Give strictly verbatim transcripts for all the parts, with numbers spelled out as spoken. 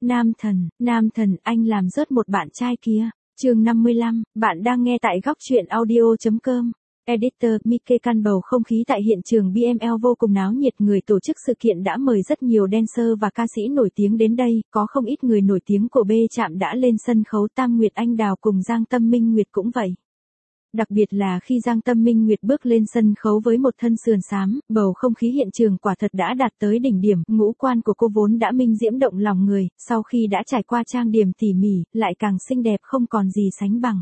Nam thần, nam thần, anh làm rớt một bạn trai kia. Chương năm mươi lăm, bạn đang nghe tại góc truyện audio chấm com. Editor, Mickey căn bầu không khí tại hiện trường bê em lờ vô cùng náo nhiệt, người tổ chức sự kiện đã mời rất nhiều dancer và ca sĩ nổi tiếng đến đây, có không ít người nổi tiếng của B Trạm đã lên sân khấu, Tam Nguyệt Anh Đào cùng Giang Tâm Minh Nguyệt cũng vậy. Đặc biệt là khi Giang Tâm Minh Nguyệt bước lên sân khấu với một thân sườn xám, bầu không khí hiện trường quả thật đã đạt tới đỉnh điểm, ngũ quan của cô vốn đã minh diễm động lòng người, sau khi đã trải qua trang điểm tỉ mỉ, lại càng xinh đẹp không còn gì sánh bằng.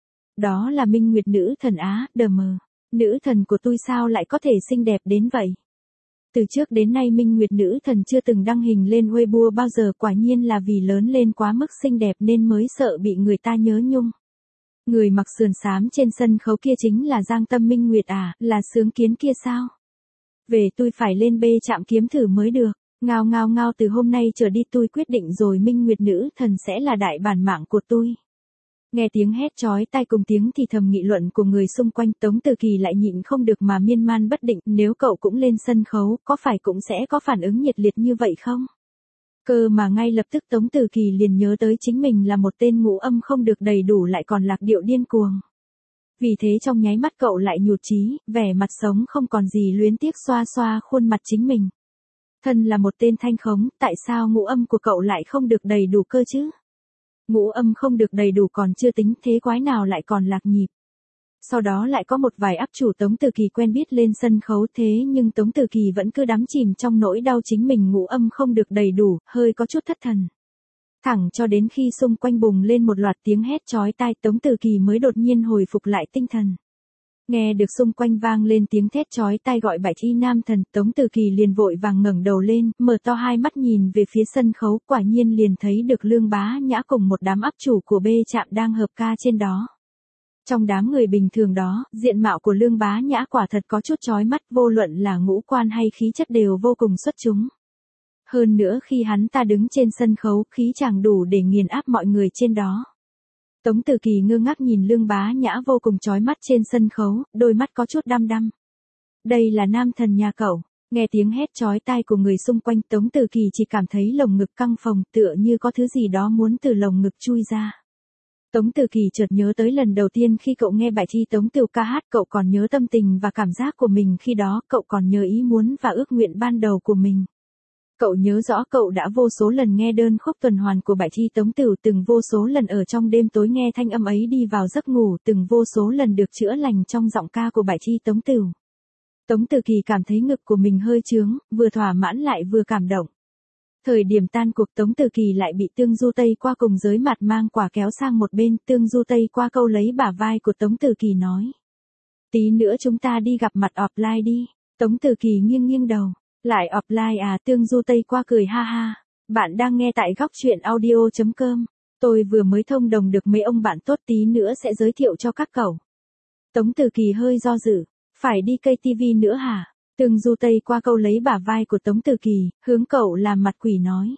Đó là Minh Nguyệt nữ thần Á, đờ mờ. Nữ thần của tôi sao lại có thể xinh đẹp đến vậy? Từ trước đến nay Minh Nguyệt nữ thần chưa từng đăng hình lên Weibo bao giờ, quả nhiên là vì lớn lên quá mức xinh đẹp nên mới sợ bị người ta nhớ nhung. Người mặc sườn xám trên sân khấu kia chính là Giang Tâm Minh Nguyệt à, là Sướng Kiến kia sao? Về tôi phải lên B Trạm kiếm thử mới được. Ngao ngao ngao, từ hôm nay trở đi tôi quyết định rồi, Minh Nguyệt nữ thần sẽ là đại bản mạng của tôi. Nghe tiếng hét chói tai cùng tiếng thì thầm nghị luận của người xung quanh, Tống Từ Kỳ lại nhịn không được mà miên man bất định, nếu cậu cũng lên sân khấu, có phải cũng sẽ có phản ứng nhiệt liệt như vậy không? Cơ mà ngay lập tức Tống Từ Kỳ liền nhớ tới chính mình là một tên ngũ âm không được đầy đủ lại còn lạc điệu điên cuồng. Vì thế trong nháy mắt cậu lại nhụt chí, vẻ mặt sống không còn gì luyến tiếc xoa xoa khuôn mặt chính mình. Thân là một tên thanh khống, tại sao ngũ âm của cậu lại không được đầy đủ cơ chứ? Ngũ âm không được đầy đủ còn chưa tính, thế quái nào lại còn lạc nhịp. Sau đó lại có một vài áp chủ Tống Từ Kỳ quen biết lên sân khấu, thế nhưng Tống Từ Kỳ vẫn cứ đắm chìm trong nỗi đau chính mình ngũ âm không được đầy đủ, hơi có chút thất thần. Thẳng cho đến khi xung quanh bùng lên một loạt tiếng hét chói tai, Tống Từ Kỳ mới đột nhiên hồi phục lại tinh thần. Nghe được xung quanh vang lên tiếng thét chói tai gọi bạch y nam thần, Tống Từ Kỳ liền vội vàng ngẩng đầu lên, mở to hai mắt nhìn về phía sân khấu, quả nhiên liền thấy được Lương Bá Nhã cùng một đám áp chủ của B Trạm đang hợp ca trên đó. Trong đám người bình thường đó, diện mạo của Lương Bá Nhã quả thật có chút chói mắt, vô luận là ngũ quan hay khí chất đều vô cùng xuất chúng. Hơn nữa khi hắn ta đứng trên sân khấu, khí chàng đủ để nghiền áp mọi người trên đó. Tống Từ Kỳ ngơ ngác nhìn Lương Bá Nhã vô cùng chói mắt trên sân khấu, đôi mắt có chút đăm đăm. Đây là nam thần nhà cậu. Nghe tiếng hét chói tai của người xung quanh, Tống Từ Kỳ chỉ cảm thấy lồng ngực căng phồng, tựa như có thứ gì đó muốn từ lồng ngực chui ra. Tống Từ Kỳ chợt nhớ tới lần đầu tiên khi cậu nghe bài thi Tống Tửu ca hát, cậu còn nhớ tâm tình và cảm giác của mình khi đó, cậu còn nhớ ý muốn và ước nguyện ban đầu của mình. Cậu nhớ rõ cậu đã vô số lần nghe đơn khúc tuần hoàn của bài thi Tống Tửu, từng vô số lần ở trong đêm tối nghe thanh âm ấy đi vào giấc ngủ, từng vô số lần được chữa lành trong giọng ca của bài thi Tống Tửu. Tống Từ Kỳ cảm thấy ngực của mình hơi trướng, vừa thỏa mãn lại vừa cảm động. Thời điểm tan cuộc, Tống Từ Kỳ lại bị Tương Du Tây Qua cùng Giới Mặt Mang Quả kéo sang một bên, Tương Du Tây Qua câu lấy bả vai của Tống Từ Kỳ nói. Tí nữa chúng ta đi gặp mặt offline đi. Tống Từ Kỳ nghiêng nghiêng đầu. Lại offline à? Tương Du Tây Qua cười ha ha. Bạn đang nghe tại góc truyện audio chấm com. Tôi vừa mới thông đồng được mấy ông bạn tốt, tí nữa sẽ giới thiệu cho các cậu. Tống Từ Kỳ hơi do dự. Phải đi cây ti vi nữa hả? Tương Du Tây Qua câu lấy bả vai của Tống Từ Kỳ, hướng cậu làm mặt quỷ nói.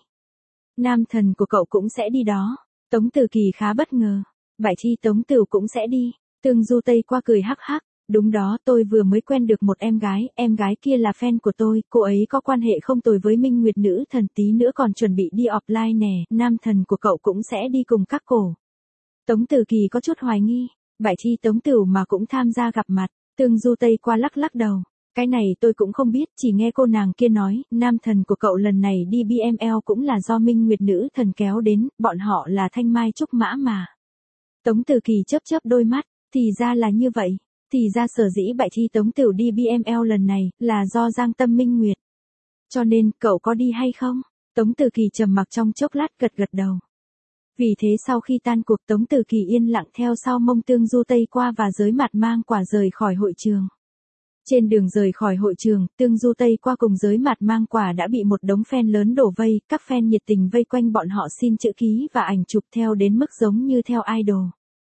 Nam thần của cậu cũng sẽ đi đó. Tống Từ Kỳ khá bất ngờ. Bài thi Tống Tửu cũng sẽ đi. Tương Du Tây Qua cười hắc hắc. Đúng đó, tôi vừa mới quen được một em gái, em gái kia là fan của tôi, cô ấy có quan hệ không tồi với Minh Nguyệt nữ thần, tí nữa còn chuẩn bị đi offline nè, nam thần của cậu cũng sẽ đi cùng các cổ. Tống Từ Kỳ có chút hoài nghi, bài thi Tống Tửu mà cũng tham gia gặp mặt. Tương Du Tây Qua lắc lắc đầu. Cái này tôi cũng không biết, chỉ nghe cô nàng kia nói, nam thần của cậu lần này đi bê em lờ cũng là do Minh Nguyệt nữ thần kéo đến, bọn họ là Thanh Mai Trúc Mã mà. Tống Từ Kỳ chớp chớp đôi mắt, thì ra là như vậy, thì ra sở dĩ bài thi Tống Tửu đi bê em lờ lần này, là do Giang Tâm Minh Nguyệt. Cho nên, cậu có đi hay không? Tống Từ Kỳ trầm mặc trong chốc lát gật gật đầu. Vì thế sau khi tan cuộc, Tống Từ Kỳ yên lặng theo sau mông Tương Du Tây Qua và Giới Mặt Mang Quả rời khỏi hội trường. Trên đường rời khỏi hội trường, Tương Du Tây Qua cùng Giới Mặt Mang Quả đã bị một đống fan lớn đổ vây, các fan nhiệt tình vây quanh bọn họ xin chữ ký và ảnh chụp theo đến mức giống như theo idol.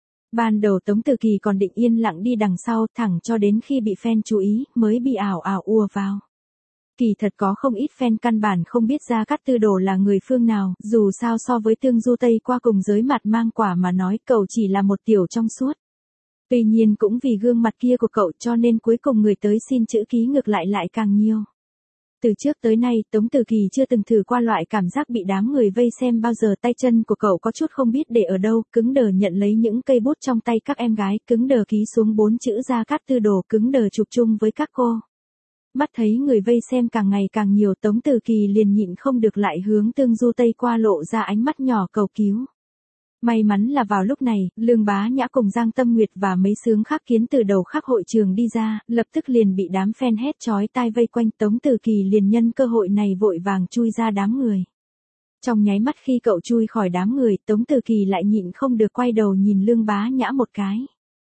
Ban đầu Tống Từ Kỳ còn định yên lặng đi đằng sau, thẳng cho đến khi bị fan chú ý, mới bị ảo ảo ùa vào. Kỳ thật có không ít fan căn bản không biết Gia Cát Tư Đồ là người phương nào, dù sao so với Tương Du Tây Qua cùng Giới Mặt Mang Quả mà nói, cậu chỉ là một tiểu trong suốt. Tuy nhiên cũng vì gương mặt kia của cậu cho nên cuối cùng người tới xin chữ ký ngược lại lại càng nhiều. Từ trước tới nay, Tống Từ Kỳ chưa từng thử qua loại cảm giác bị đám người vây xem bao giờ. Tay chân của cậu có chút không biết để ở đâu, cứng đờ nhận lấy những cây bút trong tay các em gái, cứng đờ ký xuống bốn chữ Gia Cát Tư Đồ, cứng đờ chụp chung với các cô. Mắt thấy người vây xem càng ngày càng nhiều, Tống Từ Kỳ liền nhịn không được lại hướng Tương Du Tây qua lộ ra ánh mắt nhỏ cầu cứu. May mắn là vào lúc này, Lương Bá Nhã cùng Giang Tâm Nguyệt và mấy xướng khác kiến từ đầu khắp hội trường đi ra, lập tức liền bị đám fan hét chói tai vây quanh. Tống Từ Kỳ liền nhân cơ hội này vội vàng chui ra đám người. Trong nháy mắt khi cậu chui khỏi đám người, Tống Từ Kỳ lại nhịn không được quay đầu nhìn Lương Bá Nhã một cái.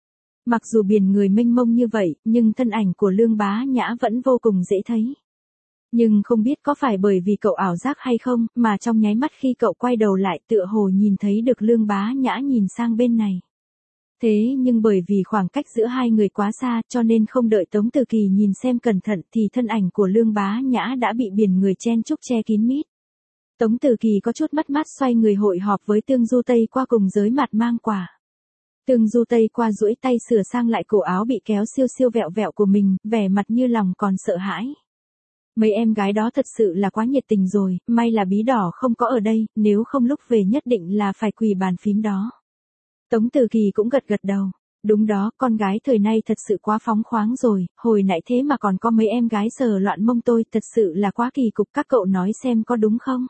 Mặc dù biển người mênh mông như vậy, nhưng thân ảnh của Lương Bá Nhã vẫn vô cùng dễ thấy. Nhưng không biết có phải bởi vì cậu ảo giác hay không, mà trong nháy mắt khi cậu quay đầu lại tựa hồ nhìn thấy được Lương Bá Nhã nhìn sang bên này. Thế nhưng bởi vì khoảng cách giữa hai người quá xa cho nên không đợi Tống Từ Kỳ nhìn xem cẩn thận thì thân ảnh của Lương Bá Nhã đã bị biển người chen chúc che kín mít. Tống Từ Kỳ có chút mất mát xoay người hội họp với Tương Du Tây qua cùng Giới Mặt Mang Quả. Tương Du Tây qua duỗi tay sửa sang lại cổ áo bị kéo siêu siêu vẹo vẹo của mình, vẻ mặt như lòng còn sợ hãi. Mấy em gái đó thật sự là quá nhiệt tình rồi, may là Bí Đỏ không có ở đây, nếu không lúc về nhất định là phải quỳ bàn phím đó. Tống Từ Kỳ cũng gật gật đầu. Đúng đó, con gái thời nay thật sự quá phóng khoáng rồi, hồi nãy thế mà còn có mấy em gái sờ loạn mông tôi, thật sự là quá kỳ cục, các cậu nói xem có đúng không?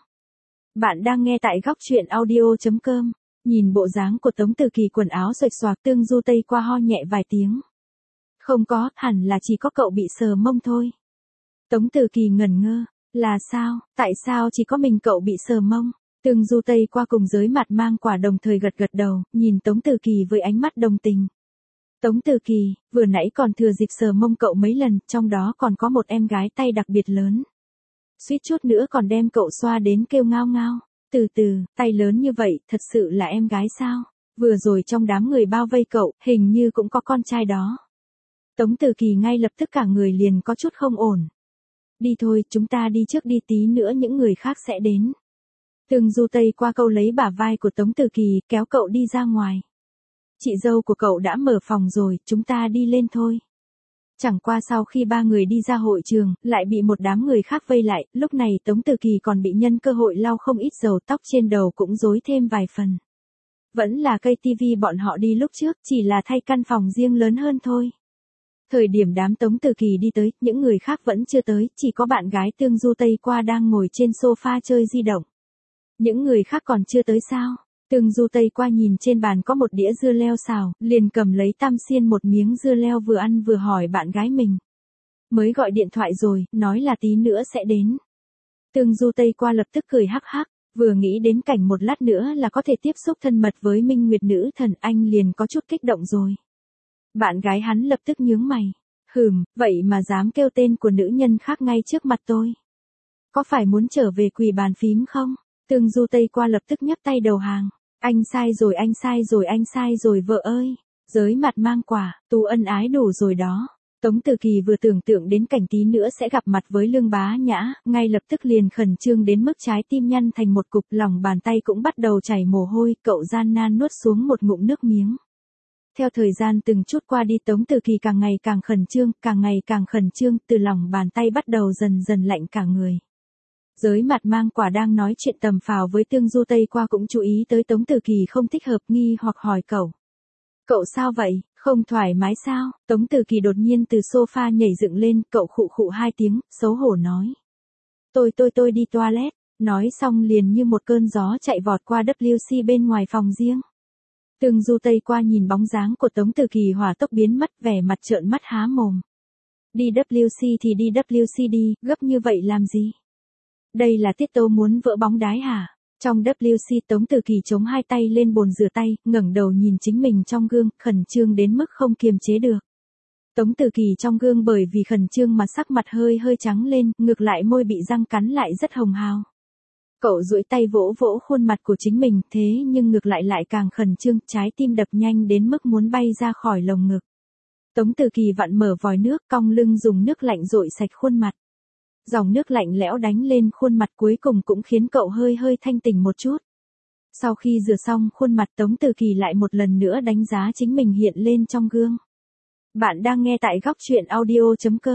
Bạn đang nghe tại góc truyện audio chấm com. Nhìn bộ dáng của Tống Từ Kỳ quần áo xoạch xoạc, Tương Du Tây qua ho nhẹ vài tiếng. Không có, hẳn là chỉ có cậu bị sờ mông thôi. Tống Từ Kỳ ngẩn ngơ, là sao, tại sao chỉ có mình cậu bị sờ mông? Tương Du Tây qua cùng Giới Mặt Mang Quả đồng thời gật gật đầu, nhìn Tống Từ Kỳ với ánh mắt đồng tình. Tống Từ Kỳ, vừa nãy còn thừa dịp sờ mông cậu mấy lần, trong đó còn có một em gái tay đặc biệt lớn. Suýt chút nữa còn đem cậu xoa đến kêu ngao ngao. Từ từ, tay lớn như vậy, thật sự là em gái sao? Vừa rồi trong đám người bao vây cậu, hình như cũng có con trai đó. Tống Từ Kỳ ngay lập tức cả người liền có chút không ổn. Đi thôi, chúng ta đi trước đi, tí nữa những người khác sẽ đến. Tương Du Tây qua câu lấy bả vai của Tống Từ Kỳ, kéo cậu đi ra ngoài. Chị dâu của cậu đã mở phòng rồi, chúng ta đi lên thôi. Chẳng qua sau khi ba người đi ra hội trường, lại bị một đám người khác vây lại, lúc này Tống Từ Kỳ còn bị nhân cơ hội lau không ít dầu, tóc trên đầu cũng rối thêm vài phần. Vẫn là cây tivi bọn họ đi lúc trước, chỉ là thay căn phòng riêng lớn hơn thôi. Thời điểm đám Tống Từ Kỳ đi tới, những người khác vẫn chưa tới, chỉ có bạn gái Tương Du Tây qua đang ngồi trên sofa chơi di động. Những người khác còn chưa tới sao? Tương Du Tây qua nhìn trên bàn có một đĩa dưa leo xào, liền cầm lấy tam xiên một miếng dưa leo vừa ăn vừa hỏi bạn gái mình. Mới gọi điện thoại rồi, nói là tí nữa sẽ đến. Tương Du Tây qua lập tức cười hắc hắc, vừa nghĩ đến cảnh một lát nữa là có thể tiếp xúc thân mật với Minh Nguyệt nữ thần, anh liền có chút kích động rồi. Bạn gái hắn lập tức nhướng mày. Hừm, vậy mà dám kêu tên của nữ nhân khác ngay trước mặt tôi. Có phải muốn trở về quỳ bàn phím không? Tương Du Tây qua lập tức nhấc tay đầu hàng. Anh sai rồi, anh sai rồi, anh sai rồi vợ ơi. Giới Mặt Mang Quả, tu ân ái đủ rồi đó. Tống Từ Kỳ vừa tưởng tượng đến cảnh tí nữa sẽ gặp mặt với Lương Bá Nhã, ngay lập tức liền khẩn trương đến mức trái tim nhăn thành một cục, lòng bàn tay cũng bắt đầu chảy mồ hôi, cậu gian nan nuốt xuống một ngụm nước miếng. Theo thời gian từng chút qua đi, Tống Từ Kỳ càng ngày càng khẩn trương, càng ngày càng khẩn trương, từ lòng bàn tay bắt đầu dần dần lạnh cả người. Giới Mặt Mang Quả đang nói chuyện tầm phào với Tương Du Tây qua cũng chú ý tới Tống Từ Kỳ không thích hợp, nghi hoặc hỏi cậu. Cậu sao vậy, không thoải mái sao? Tống Từ Kỳ đột nhiên từ sofa nhảy dựng lên, cậu khụ khụ hai tiếng, xấu hổ nói. Tôi tôi tôi đi toilet, nói xong liền như một cơn gió chạy vọt qua vê kép xê bên ngoài phòng riêng. Tương Du Tây qua nhìn bóng dáng của Tống Từ Kỳ hỏa tốc biến mất, vẻ mặt trợn mắt há mồm. Đi vê kép xê thì đi vê kép xê đi, gấp như vậy làm gì? Đây là tiết tấu muốn vỡ bóng đái hả? Trong vê kép xê Tống Từ Kỳ chống hai tay lên bồn rửa tay, ngẩng đầu nhìn chính mình trong gương, khẩn trương đến mức không kiềm chế được. Tống Từ Kỳ trong gương bởi vì khẩn trương mà sắc mặt hơi hơi trắng lên, ngược lại môi bị răng cắn lại rất hồng hào. Cậu duỗi tay vỗ vỗ khuôn mặt của chính mình, thế nhưng ngược lại lại càng khẩn trương, trái tim đập nhanh đến mức muốn bay ra khỏi lồng ngực. Tống Từ Kỳ vặn mở vòi nước, cong lưng dùng nước lạnh dội sạch khuôn mặt. Dòng nước lạnh lẽo đánh lên khuôn mặt cuối cùng cũng khiến cậu hơi hơi thanh tỉnh một chút. Sau khi rửa xong khuôn mặt, Tống Từ Kỳ lại một lần nữa đánh giá chính mình hiện lên trong gương. Bạn đang nghe tại góc truyện audio chấm com.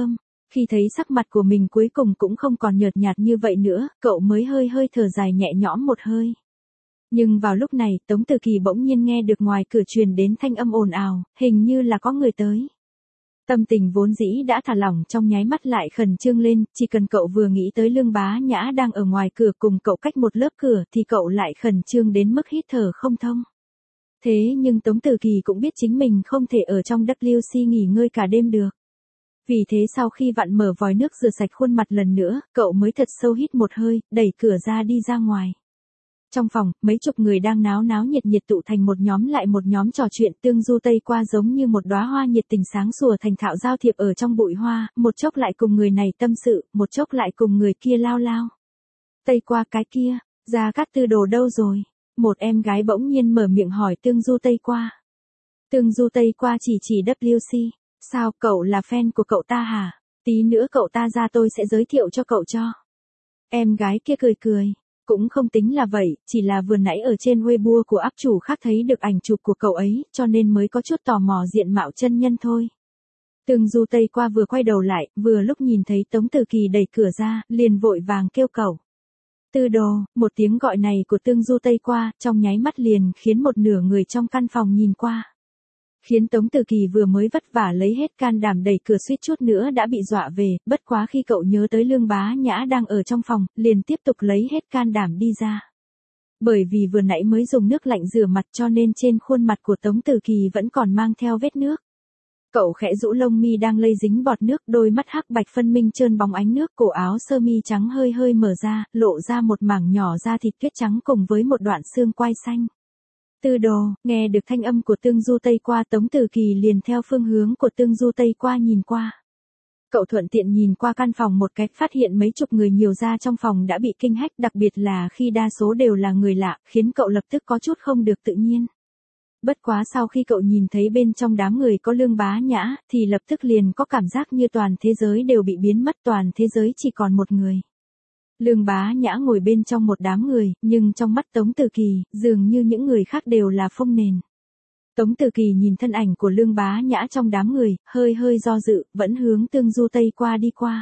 Khi thấy sắc mặt của mình cuối cùng cũng không còn nhợt nhạt như vậy nữa, cậu mới hơi hơi thở dài nhẹ nhõm một hơi. Nhưng vào lúc này, Tống Từ Kỳ bỗng nhiên nghe được ngoài cửa truyền đến thanh âm ồn ào, hình như là có người tới. Tâm tình vốn dĩ đã thả lỏng trong nháy mắt lại khẩn trương lên, chỉ cần cậu vừa nghĩ tới Lương Bá Nhã đang ở ngoài cửa cùng cậu cách một lớp cửa thì cậu lại khẩn trương đến mức hít thở không thông. Thế nhưng Tống Từ Kỳ cũng biết chính mình không thể ở trong W C nghỉ ngơi cả đêm được. Vì thế sau khi vặn mở vòi nước rửa sạch khuôn mặt lần nữa, cậu mới thật sâu hít một hơi, đẩy cửa ra đi ra ngoài. Trong phòng, mấy chục người đang náo náo nhiệt nhiệt tụ thành một nhóm lại một nhóm trò chuyện, Tương Du Tây Qua giống như một đóa hoa nhiệt tình sáng sủa thành thạo giao thiệp ở trong bụi hoa, một chốc lại cùng người này tâm sự, một chốc lại cùng người kia lao lao. Tây Qua cái kia, Gia Cát Tư Đồ đâu rồi? Một em gái bỗng nhiên mở miệng hỏi Tương Du Tây Qua. Tương Du Tây Qua chỉ chỉ W C, sao cậu là fan của cậu ta hả? Tí nữa cậu ta ra tôi sẽ giới thiệu cho cậu cho. Em gái kia cười cười. Cũng không tính là vậy, chỉ là vừa nãy ở trên Weibo của áp chủ khác thấy được ảnh chụp của cậu ấy, cho nên mới có chút tò mò diện mạo chân nhân thôi. Tương Du Tây Qua vừa quay đầu lại, vừa lúc nhìn thấy Tống Từ Kỳ đẩy cửa ra, liền vội vàng kêu cậu. Tư Đồ, một tiếng gọi này của Tương Du Tây Qua, trong nháy mắt liền khiến một nửa người trong căn phòng nhìn qua. Khiến Tống Từ Kỳ vừa mới vất vả lấy hết can đảm đẩy cửa suýt chút nữa đã bị dọa về, bất quá khi cậu nhớ tới Lương Bá Nhã đang ở trong phòng, liền tiếp tục lấy hết can đảm đi ra. Bởi vì vừa nãy mới dùng nước lạnh rửa mặt cho nên trên khuôn mặt của Tống Từ Kỳ vẫn còn mang theo vết nước. Cậu khẽ rũ lông mi đang lây dính bọt nước, đôi mắt hắc bạch phân minh trơn bóng ánh nước, cổ áo sơ mi trắng hơi hơi mở ra, lộ ra một mảng nhỏ da thịt tuyết trắng cùng với một đoạn xương quai xanh. Tư Đồ, nghe được thanh âm của Tương Du Tây Qua, Tống Từ Kỳ liền theo phương hướng của Tương Du Tây Qua nhìn qua. Cậu thuận tiện nhìn qua căn phòng một cái, phát hiện mấy chục người nhiều ra trong phòng đã bị kinh hách, đặc biệt là khi đa số đều là người lạ, khiến cậu lập tức có chút không được tự nhiên. Bất quá sau khi cậu nhìn thấy bên trong đám người có Lương Bá Nhã, thì lập tức liền có cảm giác như toàn thế giới đều bị biến mất, toàn thế giới chỉ còn một người. Lương Bá Nhã ngồi bên trong một đám người, nhưng trong mắt Tống Từ Kỳ, dường như những người khác đều là phông nền. Tống Từ Kỳ nhìn thân ảnh của Lương Bá Nhã trong đám người, hơi hơi do dự, vẫn hướng Tương Du Tây Qua đi qua.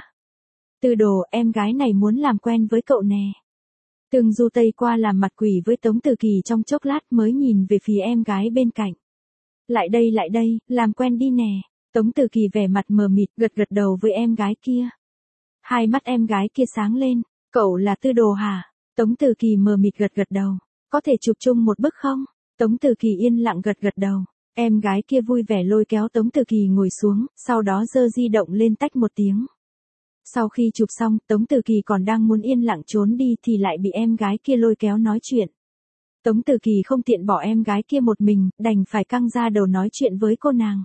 Tư Đồ, em gái này muốn làm quen với cậu nè. Tương Du Tây Qua làm mặt quỷ với Tống Từ Kỳ trong chốc lát mới nhìn về phía em gái bên cạnh. Lại đây lại đây, làm quen đi nè. Tống Từ Kỳ vẻ mặt mờ mịt, gật gật đầu với em gái kia. Hai mắt em gái kia sáng lên. Cậu là Tư Đồ hả? Tống Từ Kỳ mờ mịt gật gật đầu. Có thể chụp chung một bức không? Tống Từ Kỳ yên lặng gật gật đầu. Em gái kia vui vẻ lôi kéo Tống Từ Kỳ ngồi xuống, sau đó giơ di động lên tách một tiếng. Sau khi chụp xong, Tống Từ Kỳ còn đang muốn yên lặng trốn đi thì lại bị em gái kia lôi kéo nói chuyện. Tống Từ Kỳ không tiện bỏ em gái kia một mình, đành phải căng ra đầu nói chuyện với cô nàng.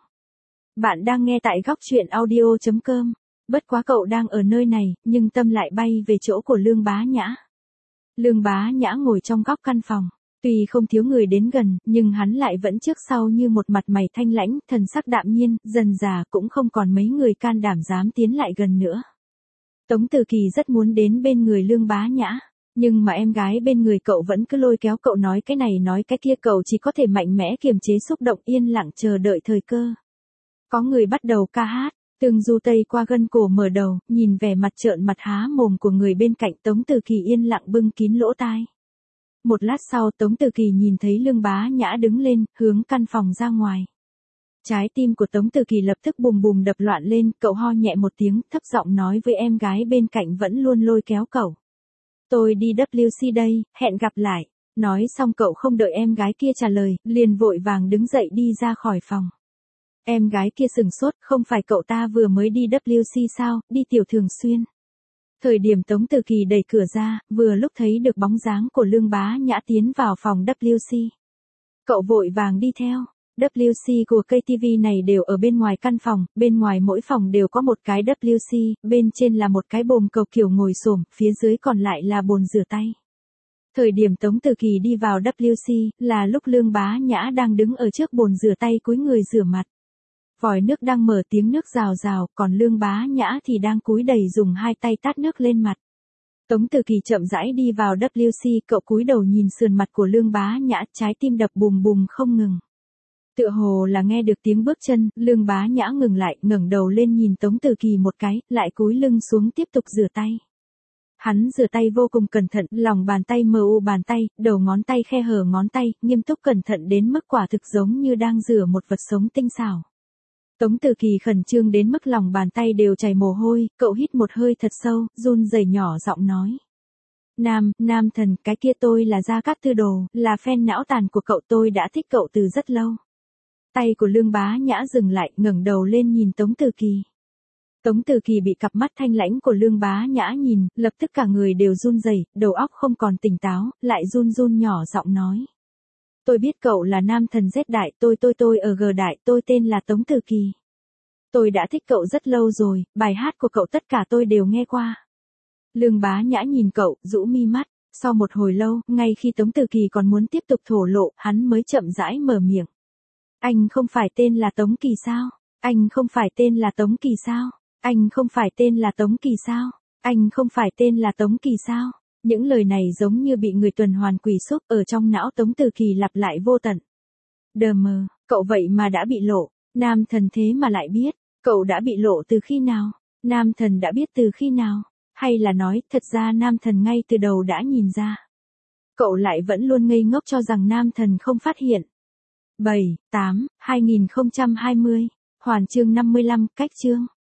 Bạn đang nghe tại góc truyện audio chấm com. Bất quá cậu đang ở nơi này, nhưng tâm lại bay về chỗ của Lương Bá Nhã. Lương Bá Nhã ngồi trong góc căn phòng. Tuy không thiếu người đến gần, nhưng hắn lại vẫn trước sau như một mặt mày thanh lãnh, thần sắc đạm nhiên, dần dà cũng không còn mấy người can đảm dám tiến lại gần nữa. Tống Từ Kỳ rất muốn đến bên người Lương Bá Nhã, nhưng mà em gái bên người cậu vẫn cứ lôi kéo cậu nói cái này nói cái kia, cậu chỉ có thể mạnh mẽ kiềm chế xúc động, yên lặng chờ đợi thời cơ. Có người bắt đầu ca hát. Tương Du Tây Qua gân cổ mở đầu, nhìn vẻ mặt trợn mặt há mồm của người bên cạnh, Tống Từ Kỳ yên lặng bưng kín lỗ tai. Một lát sau Tống Từ Kỳ nhìn thấy Lương Bá Nhã đứng lên, hướng căn phòng ra ngoài. Trái tim của Tống Từ Kỳ lập tức bùm bùm đập loạn lên, cậu ho nhẹ một tiếng, thấp giọng nói với em gái bên cạnh vẫn luôn lôi kéo cậu. Tôi đi W C đây, hẹn gặp lại. Nói xong cậu không đợi em gái kia trả lời, liền vội vàng đứng dậy đi ra khỏi phòng. Em gái kia sừng sốt, không phải cậu ta vừa mới đi W C sao, đi tiểu thường xuyên. Thời điểm Tống Từ Kỳ đẩy cửa ra, vừa lúc thấy được bóng dáng của Lương Bá Nhã tiến vào phòng W C. Cậu vội vàng đi theo. W C của ca tê vê này đều ở bên ngoài căn phòng, bên ngoài mỗi phòng đều có một cái W C, bên trên là một cái bồn cầu kiểu ngồi xổm, phía dưới còn lại là bồn rửa tay. Thời điểm Tống Từ Kỳ đi vào W C, là lúc Lương Bá Nhã đang đứng ở trước bồn rửa tay cúi người rửa mặt. Vòi nước đang mở tiếng nước rào rào, còn Lương Bá Nhã thì đang cúi đầy dùng hai tay tát nước lên mặt. Tống Từ Kỳ chậm rãi đi vào W C, cậu cúi đầu nhìn sườn mặt của Lương Bá Nhã, trái tim đập bùm bùm không ngừng. Tựa hồ là nghe được tiếng bước chân, Lương Bá Nhã ngừng lại, ngẩng đầu lên nhìn Tống Từ Kỳ một cái, lại cúi lưng xuống tiếp tục rửa tay. Hắn rửa tay vô cùng cẩn thận, lòng bàn tay mờ u bàn tay, đầu ngón tay khe hở ngón tay, nghiêm túc cẩn thận đến mức quả thực giống như đang rửa một vật sống tinh xảo. Tống Từ Kỳ khẩn trương đến mức lòng bàn tay đều chảy mồ hôi, cậu hít một hơi thật sâu, run rẩy nhỏ giọng nói. Nam, Nam Thần, cái kia tôi là Gia Cát Tư Đồ, là fan não tàn của cậu, tôi đã thích cậu từ rất lâu. Tay của Lương Bá Nhã dừng lại, ngẩng đầu lên nhìn Tống Từ Kỳ. Tống Từ Kỳ bị cặp mắt thanh lãnh của Lương Bá Nhã nhìn, lập tức cả người đều run rẩy, đầu óc không còn tỉnh táo, lại run run nhỏ giọng nói. Tôi biết cậu là Nam Thần Z đại, tôi tôi tôi ở G đại, tôi tên là Tống Từ Kỳ. Tôi đã thích cậu rất lâu rồi, bài hát của cậu tất cả tôi đều nghe qua. Lương Bá Nhã nhìn cậu, rũ mi mắt, sau một hồi lâu, ngay khi Tống Từ Kỳ còn muốn tiếp tục thổ lộ, hắn mới chậm rãi mở miệng. Anh không phải tên là Tống Kỳ sao? Anh không phải tên là Tống Kỳ sao? Anh không phải tên là Tống Kỳ sao? Anh không phải tên là Tống Kỳ sao? Những lời này giống như bị người tuần hoàn quỷ xúc ở trong não Tống Từ Kỳ lặp lại vô tận. Đờ mờ, cậu vậy mà đã bị lộ, Nam Thần thế mà lại biết, cậu đã bị lộ từ khi nào? Nam Thần đã biết từ khi nào? Hay là nói, thật ra Nam Thần ngay từ đầu đã nhìn ra. Cậu lại vẫn luôn ngây ngốc cho rằng Nam Thần không phát hiện. bảy, tám, hai nghìn không trăm hai mươi, Hoàn chương năm mươi lăm, cách chương.